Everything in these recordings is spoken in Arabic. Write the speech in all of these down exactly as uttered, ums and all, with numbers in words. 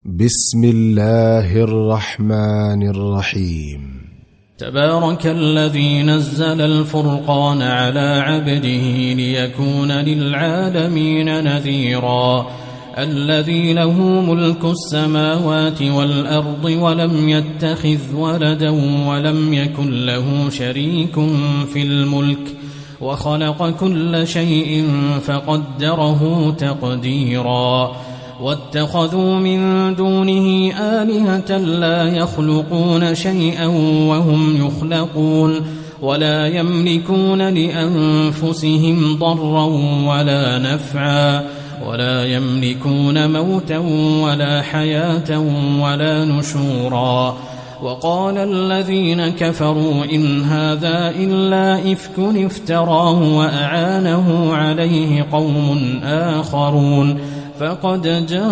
بسم الله الرحمن الرحيم. تبارك الذي نزل الفرقان على عبده ليكون للعالمين نذيرا الذي له ملك السماوات والأرض ولم يتخذ ولدا ولم يكن له شريك في الملك وخلق كل شيء فقدره تقديرا واتخذوا من دونه آلهة لا يخلقون شيئا وهم يخلقون ولا يملكون لأنفسهم ضرا ولا نفعا ولا يملكون موتا ولا حياة ولا نشورا وقال الذين كفروا إن هذا إلا إفك افتراه وأعانه عليه قوم آخرون فقد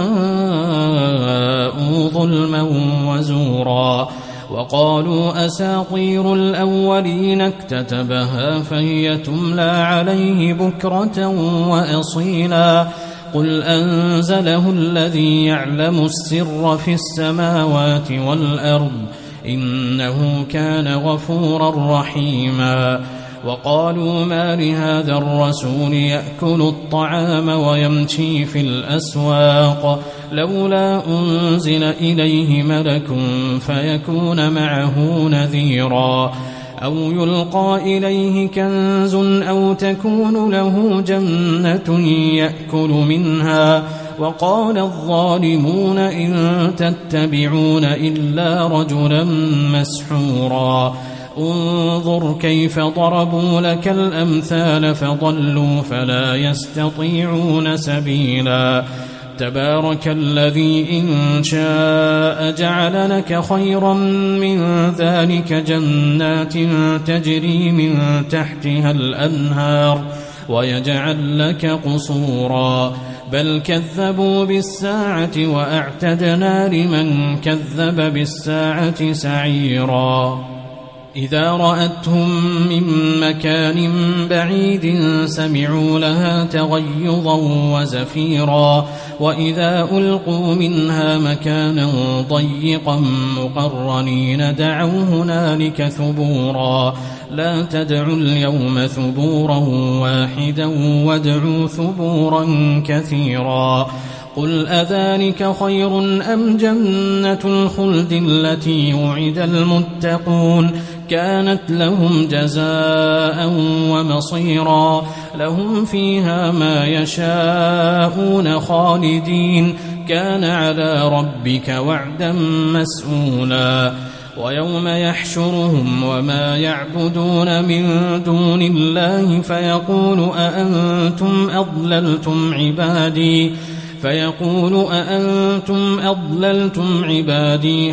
جاءوا ظلما وزورا وقالوا أساطير الأولين اكتتبها فهي تملى عليه بكرة وأصيلا قل أنزله الذي يعلم السر في السماوات والأرض إنه كان غفورا رحيما وقالوا ما لهذا الرسول يأكل الطعام ويمشي في الأسواق لولا أنزل إليه ملك فيكون معه نذيرا أو يلقى إليه كنز أو تكون له جنة يأكل منها وقال الظالمون إن تتبعون إلا رجلا مسحورا انظر كيف ضربوا لك الأمثال فضلوا فلا يستطيعون سبيلا تبارك الذي إن شاء جعل لك خيرا من ذلك جنات تجري من تحتها الأنهار ويجعل لك قصورا بل كذبوا بالساعة وأعتدنا لمن كذب بالساعة سعيرا إذا رأتهم من مكان بعيد سمعوا لها تغيظا وزفيرا وإذا ألقوا منها مكانا ضيقا مقرنين دعوا هنالك ثبورا لا تدعوا اليوم ثبورا واحدا وادعوا ثبورا كثيرا قل أذلك خير أم جنة الخلد التي وعد المتقون كانت لهم جزاء ومصيرا لهم فيها ما يشاءون خالدين كان على ربك وعدا مسئولا ويوم يحشرهم وما يعبدون من دون الله فيقول أأنتم أضللتم عبادي فيقول أأنتم أضللتم عبادي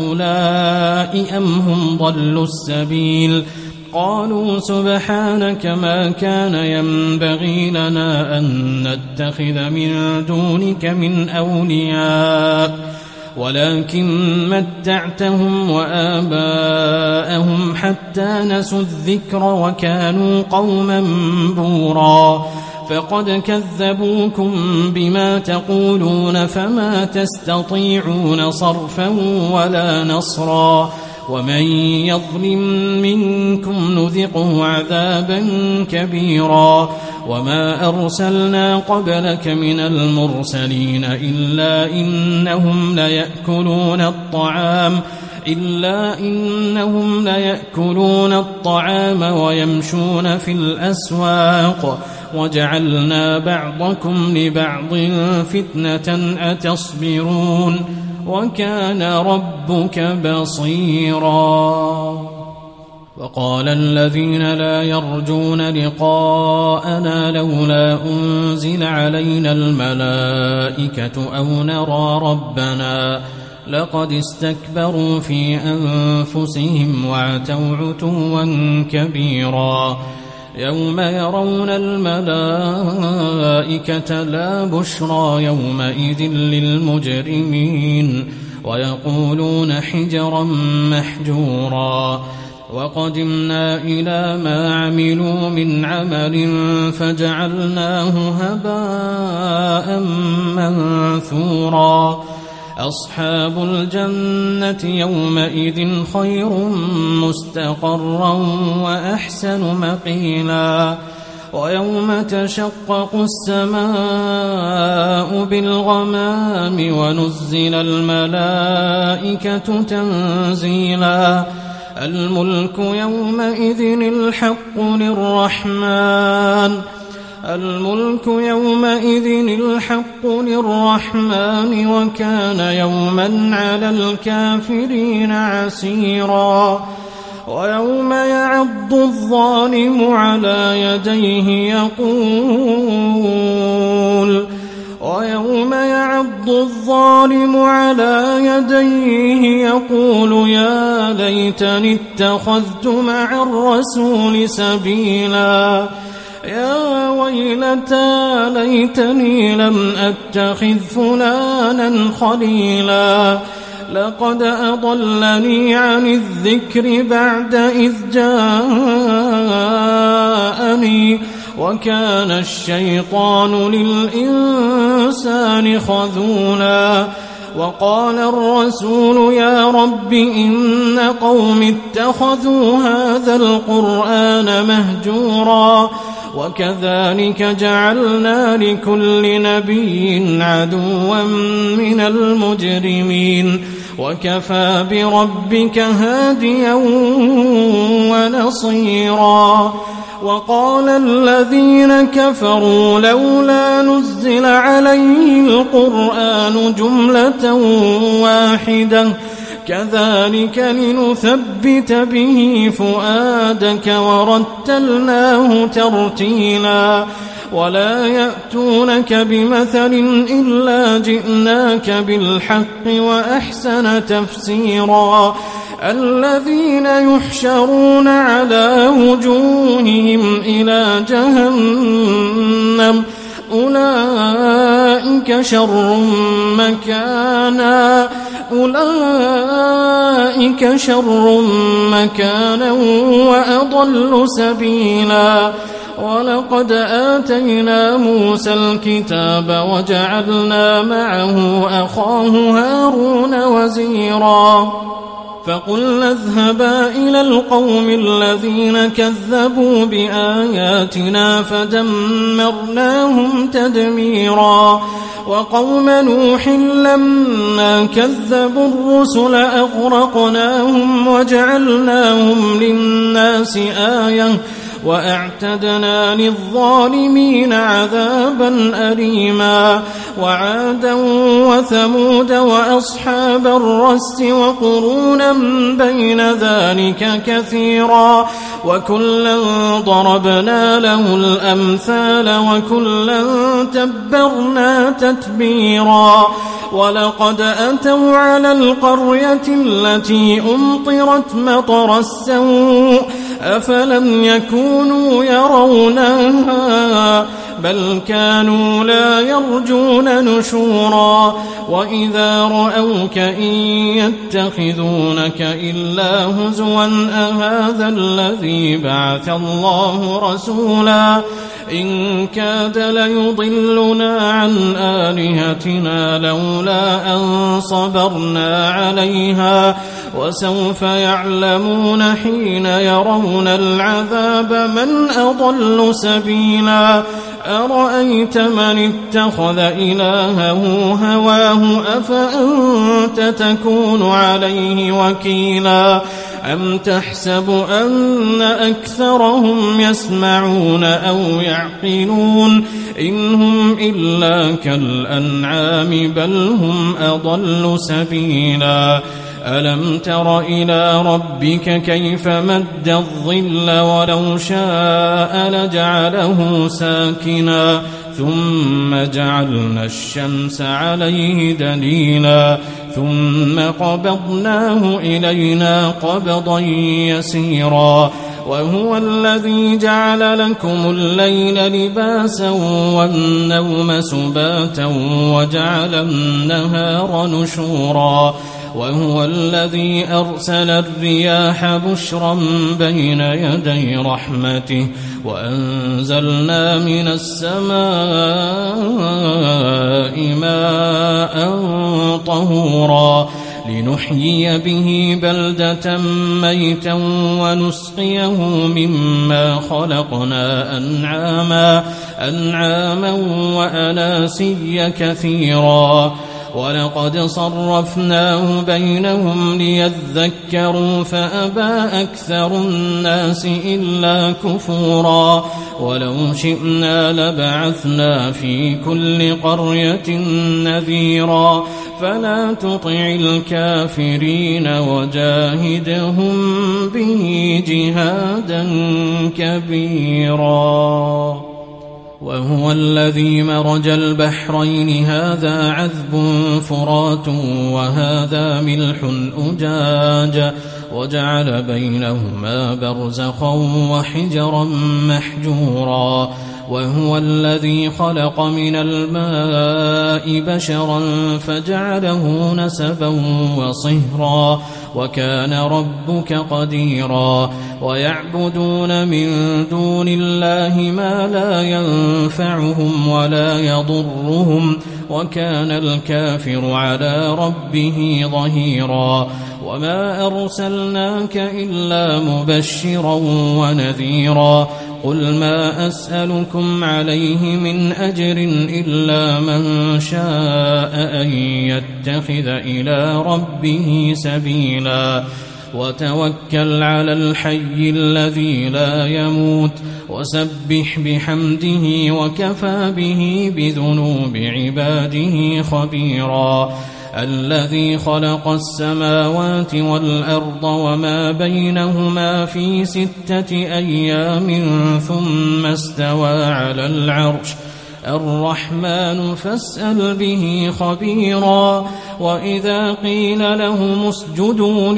هؤلاء أم هم ضلوا السبيل قالوا سبحانك ما كان ينبغي لنا أن نتخذ من دونك من أولياء ولكن متعتهم وآباءهم حتى نسوا الذكر وكانوا قوما بورا فقد كذبوكم بما تقولون فما تستطيعون صرفا ولا نصرا ومن يظلم منكم نذقه عذابا كبيرا وما أرسلنا قبلك من المرسلين إلا إنهم ليأكلون الطعام إلا إنهم ليأكلون الطعام ويمشون في الأسواق وجعلنا بعضكم لبعض فتنة أتصبرون وكان ربك بصيرا وقال الذين لا يرجون لقاءنا لولا أنزل علينا الملائكة أو نرى ربنا لقد استكبروا في أنفسهم وعتوا عتوا كبيرا يوم يرون الملائكة لا بشرى يومئذ للمجرمين ويقولون حجرا محجورا وقدمنا إلى ما عملوا من عمل فجعلناه هباء منثورا أصحاب الجنة يومئذ خير مستقرا وأحسن مقيلا ويوم تشقق السماء بالغمام ونزل الملائكة تنزيلا الملك يومئذ الحق للرحمن الملك يومئذ الحق للرحمن وكان يوما على الكافرين عسيرا ويوم يعض الظالم على يديه يقول ويوم يعض الظالم على يديه يقول يا ليتني اتخذت مع الرسول سبيلا يا ويلتى ليتني لم أتخذ فلانا خليلا لقد أضلني عن الذكر بعد إذ جاءني وكان الشيطان للإنسان خذولا وقال الرسول يا رب إن قوم اتخذوا هذا القرآن مهجورا وكذلك جعلنا لكل نبي عدوا من المجرمين وكفى بربك هاديا ونصيرا وقال الذين كفروا لولا نزل عليه القرآن جملة واحدة كذلك لنثبت به فؤادك ورتلناه ترتيلا ولا يأتونك بمثل إلا جئناك بالحق وأحسن تفسيرا الذين يحشرون على وجوههم إلى جهنم أولئك شر مكانا أولئك شر مكانا وأضل سبيلا ولقد آتينا موسى الكتاب وجعلنا معه أخاه هارون وزيرا فقلنا اذهبا إلى القوم الذين كذبوا بآياتنا فدمرناهم تدميرا وقوم نوح لما كذبوا الرسل أغرقناهم وجعلناهم للناس آية وأعتدنا للظالمين عذابا أليما وعادا وثمود وأصحاب الرس وقرونا بين ذلك كثيرا وكلا ضربنا له الأمثال وكلا تبرنا تتبيرا ولقد أتوا على القرية التي أمطرت مطر السوء أفلم يكونوا يرونها بل كانوا لا يرجون نشورا وإذا رأوك إن يتخذونك إلا هزوا أهذا الذي بعث الله رسولا إن كاد ليضلنا عن آلهتنا لولا أن صبرنا عليها وسوف يعلمون حين يرون العذاب من أضل سبيلا أرأيت من اتخذ إلهه هواه أفأنت تكون عليه وكيلا أم تحسب أن أكثرهم يسمعون أو يعقلون إن هم إلا كالأنعام بل هم أضل سبيلا ألم تر إلى ربك كيف مد الظل ولو شاء لجعله ساكنا ثم جعلنا الشمس عليه دليلا ثم قبضناه إلينا قبضا يسيرا وهو الذي جعل لكم الليل لباسا والنوم سباتا وجعل النهار نشورا وهو الذي أرسل الرياح بشرا بين يدي رحمته وأنزلنا من السماء ماء طهورا لنحيي به بلدة ميتا ونسقيه مما خلقنا أنعاما, أنعاما وأناسيا كثيرا ولقد صرفناه بينهم ليذكروا فأبى أكثر الناس إلا كفورا ولو شئنا لبعثنا في كل قرية نذيرا فلا تطع الكافرين وجاهدهم به جهادا كبيرا. وهو الذي مرج البحرين هذا عذب فرات وهذا ملح أجاج وجعل بينهما برزخا وحجرا محجورا. وهو الذي خلق من الماء بشرا فجعله نسبا وصهرا وكان ربك قديرا. ويعبدون من دون الله ما لا ينفعهم ولا يضرهم وكان الكافر على ربه ظهيرا. وما أرسلناك إلا مبشرا ونذيرا. قل ما أسألكم عليه من أجر إلا من شاء أن يتخذ إلى ربه سبيلا. وتوكل على الحي الذي لا يموت وسبح بحمده وكفى به بذنوب عباده خبيرا. الذي خلق السماوات والأرض وما بينهما في ستة أيام ثم استوى على العرش الرحمن فاسأل به خبيرا. وإذا قيل لهم اسجدوا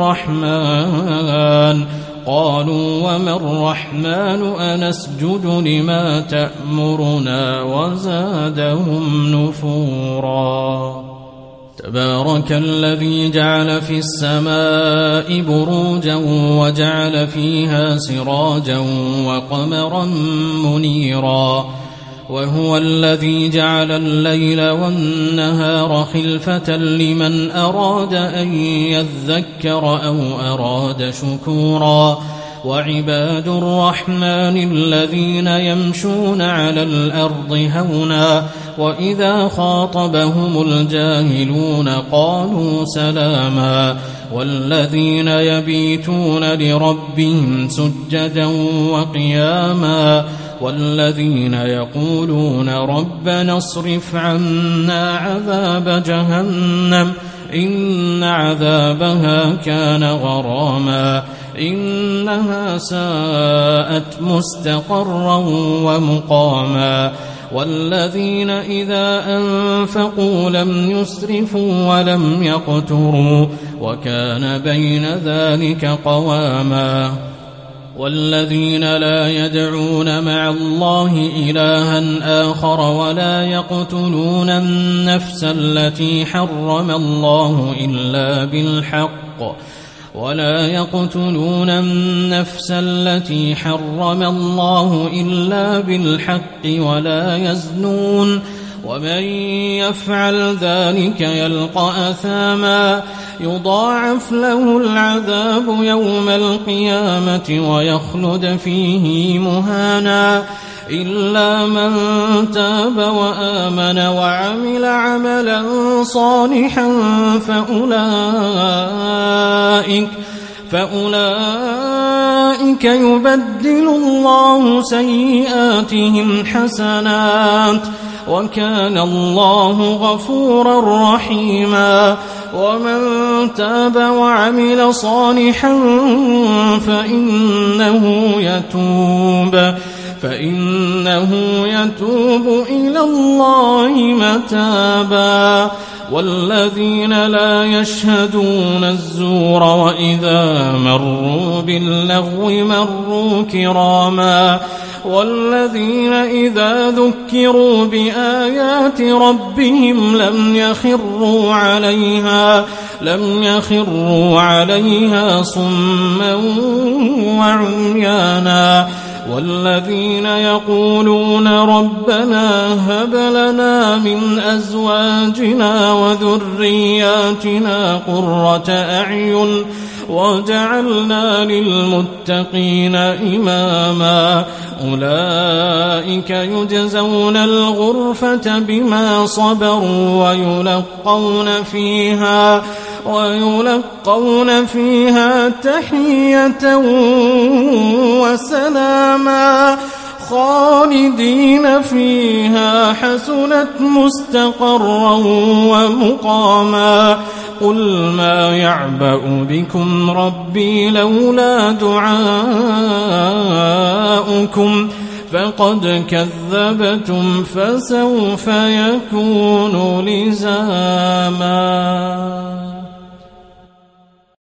للرحمن قالوا وما الرحمن أنسجد لما تأمرنا وزادهم نفورا. تبارك الذي جعل في السماء بروجا وجعل فيها سراجا وقمرا منيرا. وهو الذي جعل الليل والنهار خلفة لمن أراد أن يذكر أو أراد شكورا. وعباد الرحمن الذين يمشون على الأرض هونا وإذا خاطبهم الجاهلون قالوا سلاما. والذين يبيتون لربهم سجدا وقياما. والذين يقولون ربنا اصرف عنا عذاب جهنم إن عذابها كان غراما إنها ساءت مستقرا ومقاما. والذين إذا أنفقوا لم يسرفوا ولم يقتروا وكان بين ذلك قواما. والذين لا يدعون مع الله إلها آخر ولا يقتلون النفس التي حرم الله إلا بالحق ولا يقتلون النفس التي حرم الله إلا بالحق ولا يزنون ومن يفعل ذلك يلقى أثاما يضاعف له العذاب يوم القيامة ويخلد فيه مهانا إلا من تاب وآمن وعمل عملا صالحا فأولئك فأولئك يبدل الله سيئاتهم حسنات وكان الله غفورا رحيما. ومن تاب وعمل صالحا فإنه يتوب فإنه يتوب إلى الله متابا. والذين لا يشهدون الزور وإذا مروا باللغو مروا كراما والذين إذا ذكروا بآيات ربهم لم يخروا عليها لم يخروا عليها صما وعميانا والذين يقولون ربنا هب لنا من أزواجنا وذرياتنا قرة أعين وجعلنا للمتقين إماما أولئك يجزون الغرفة بما صبروا ويلقون فيها ويلقون فيها تحية وسلاما خالدين فيها حسنت مستقرا ومقاما قل ما يعبأ بكم ربي لولا دعاؤكم فقد كذبتم فسوف يكون لزاما.